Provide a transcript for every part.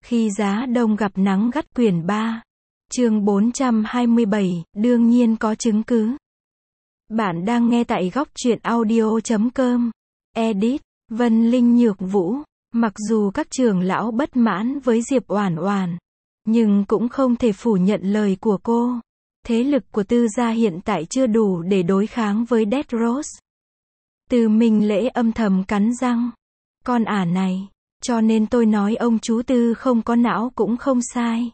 Khi giá đông gặp nắng gắt quyển 3. Chương 427, đương nhiên có chứng cứ. Bạn đang nghe tại góc truyện audio.com. Edit, Vân Linh Nhược Vũ. Mặc dù các trưởng lão bất mãn với Diệp Oản Oản, nhưng cũng không thể phủ nhận lời của cô. Thế lực của Tư gia hiện tại chưa đủ để đối kháng với Death Rose. Từ Minh Lễ âm thầm cắn răng. Con ả này, cho nên tôi nói ông chú Tư không có não cũng không sai.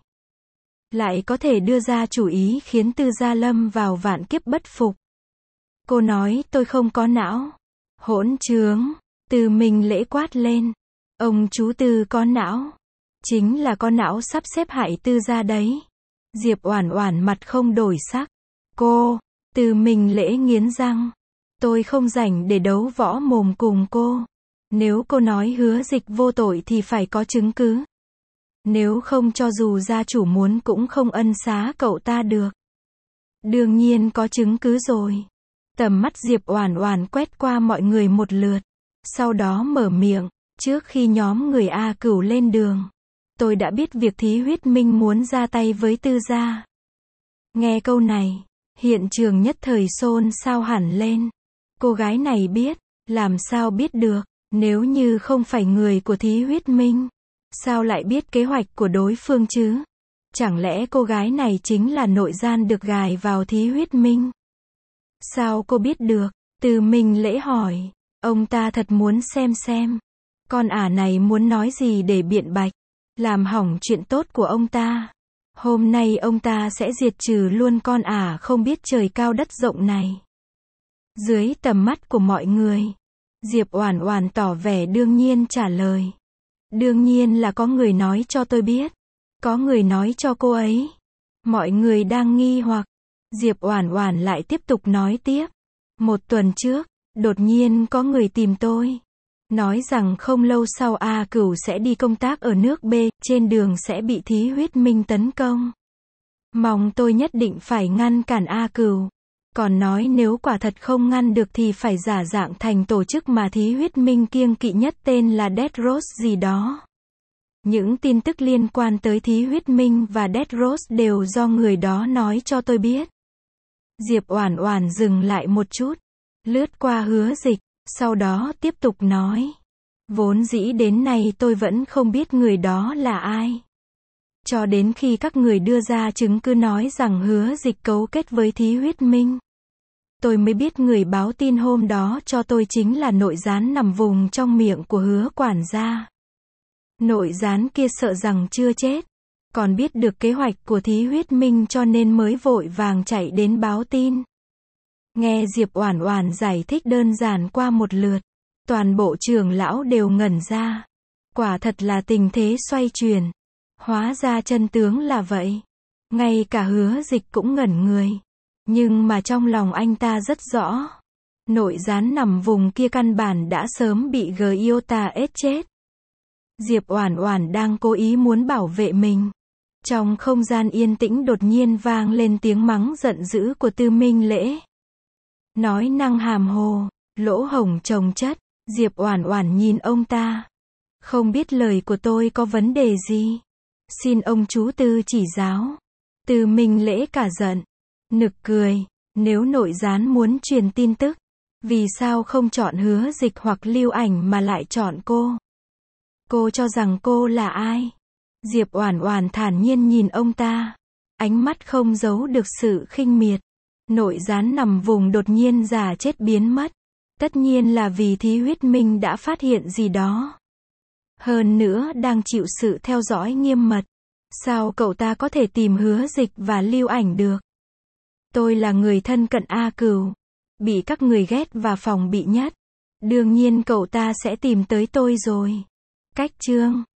Lại có thể đưa ra chủ ý khiến Tư gia lâm vào vạn kiếp bất phục. Cô nói tôi không có não. Hỗn trướng, Từ Minh Lễ quát lên. Ông chú Tư có não. Chính là có não sắp xếp hại Tư gia đấy. Diệp Oản Oản mặt không đổi sắc. Cô, Từ Minh Lễ nghiến răng. Tôi không rảnh để đấu võ mồm cùng cô. Nếu cô nói Hứa Dịch vô tội thì phải có chứng cứ. Nếu không cho dù gia chủ muốn cũng không ân xá cậu ta được. Đương nhiên có chứng cứ rồi. Tầm mắt Diệp Oản Oản quét qua mọi người một lượt. Sau đó mở miệng, trước khi nhóm người A Cửu lên đường, tôi đã biết việc Thí Huyết Minh muốn ra tay với Tư gia. Nghe câu này, hiện trường nhất thời xôn xao hẳn lên. Cô gái này biết, làm sao biết được, nếu như không phải người của Thí Huyết Minh, sao lại biết kế hoạch của đối phương chứ? Chẳng lẽ cô gái này chính là nội gian được gài vào Thí Huyết Minh? Sao cô biết được? Từ Minh Lễ hỏi. Ông ta thật muốn xem. Con ả này muốn nói gì để biện bạch, làm hỏng chuyện tốt của ông ta. Hôm nay ông ta sẽ diệt trừ luôn con ả không biết trời cao đất rộng này. Dưới tầm mắt của mọi người, Diệp Oản Oản tỏ vẻ đương nhiên trả lời. Đương nhiên là có người nói cho tôi biết. Có người nói cho cô ấy. Mọi người đang nghi hoặc. Diệp Oản Oản lại tiếp tục nói tiếp. Một tuần trước, đột nhiên có người tìm tôi. Nói rằng không lâu sau A Cửu sẽ đi công tác ở nước B, trên đường sẽ bị Thí Huyết Minh tấn công. Mong tôi nhất định phải ngăn cản A Cửu. Còn nói nếu quả thật không ngăn được thì phải giả dạng thành tổ chức mà Thí Huyết Minh kiêng kỵ nhất tên là Death Rose gì đó. Những tin tức liên quan tới Thí Huyết Minh và Death Rose đều do người đó nói cho tôi biết. Diệp Oản Oản dừng lại một chút, lướt qua Hứa Dịch, sau đó tiếp tục nói. Vốn dĩ đến nay tôi vẫn không biết người đó là ai. Cho đến khi các người đưa ra chứng cứ nói rằng Hứa Dịch cấu kết với Thí Huyết Minh, tôi mới biết người báo tin hôm đó cho tôi chính là nội gián nằm vùng trong miệng của Hứa quản gia. Nội gián kia sợ rằng chưa chết, còn biết được kế hoạch của Thí Huyết Minh cho nên mới vội vàng chạy đến báo tin. Nghe Diệp Oản Oản giải thích đơn giản qua một lượt, toàn bộ trưởng lão đều ngẩn ra. Quả thật là tình thế xoay chuyển. Hóa ra chân tướng là vậy. Ngay cả Hứa Dịch cũng ngẩn người. Nhưng mà trong lòng anh ta rất rõ. Nội gián nằm vùng kia căn bản đã sớm bị Giota ết chết. Diệp Oản Oản đang cố ý muốn bảo vệ mình. Trong không gian yên tĩnh đột nhiên vang lên tiếng mắng giận dữ của Tư Minh Lễ. Nói năng hàm hồ, lỗ hổng chồng chất. Diệp Oản Oản nhìn ông ta. Không biết lời của tôi có vấn đề gì? Xin ông chú Tư chỉ giáo. Tư Minh Lễ cả giận. Nực cười. Nếu nội gián muốn truyền tin tức, vì sao không chọn Hứa Dịch hoặc Lưu Ảnh mà lại chọn cô? Cô cho rằng cô là ai? Diệp Oản Oản thản nhiên nhìn ông ta. Ánh mắt không giấu được sự khinh miệt. Nội gián nằm vùng đột nhiên giả chết biến mất. Tất nhiên là vì Thí Huyết Minh đã phát hiện gì đó. Hơn nữa đang chịu sự theo dõi nghiêm mật. Sao cậu ta có thể tìm Hứa Dịch và Lưu Ảnh được? Tôi là người thân cận A Cửu, bị các người ghét và phòng bị nhất. Đương nhiên cậu ta sẽ tìm tới tôi rồi. Cách chương